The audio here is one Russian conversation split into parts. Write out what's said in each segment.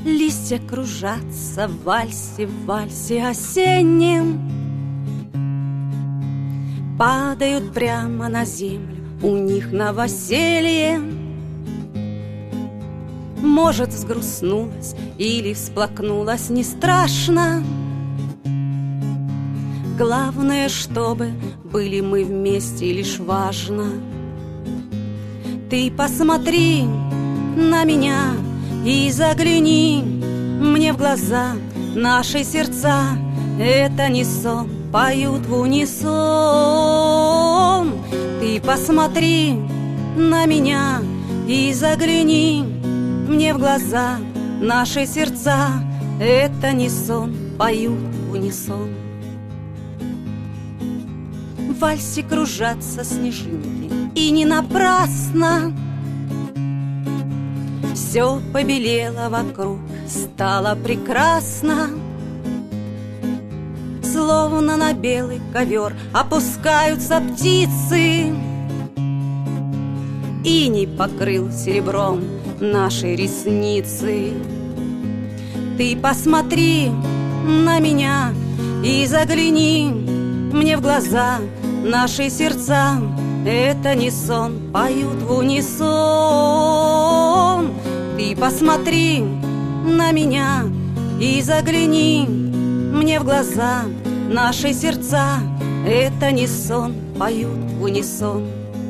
Листья кружатся в вальсе осеннем, падают прямо на землю, у них новоселье. Может, взгрустнулась или всплакнулась, не страшно. Главное, чтобы были мы вместе, лишь важно. Ты посмотри на меня и загляни мне в глаза. Наши сердца — это не сон, поют в унисон. Ты посмотри на меня и загляни мне в глаза. Наши сердца — это не сон, поют в унисон. В вальсе кружатся снежинки, и не напрасно. Все побелело вокруг, стало прекрасно. Словно на белый ковер опускаются птицы. Иней покрыл серебром наши ресницы. Ты посмотри на меня и загляни мне в глаза. Наши сердца — это не сон, поют в унисон. Ты посмотри на меня и загляни мне в глаза. Наши сердца — это не сон, поют в унисон.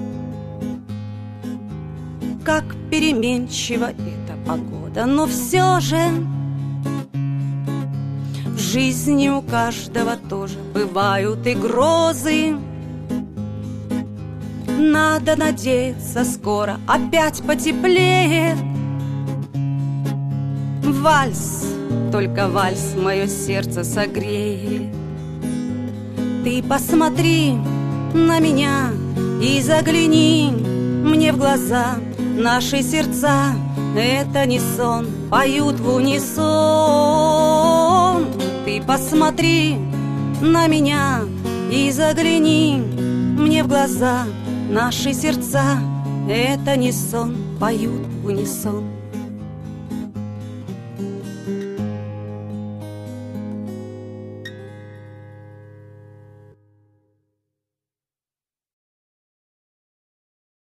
Как переменчива эта погода, но все же в жизни у каждого тоже бывают и грозы. Надо надеяться, скоро опять потеплеет. Вальс, только вальс мое сердце согреет. Ты посмотри на меня и загляни мне в глаза. Наши сердца — это не сон, поют в унисон. Ты посмотри на меня и загляни мне в глаза. Наши сердца — это не сон, поют в унисон.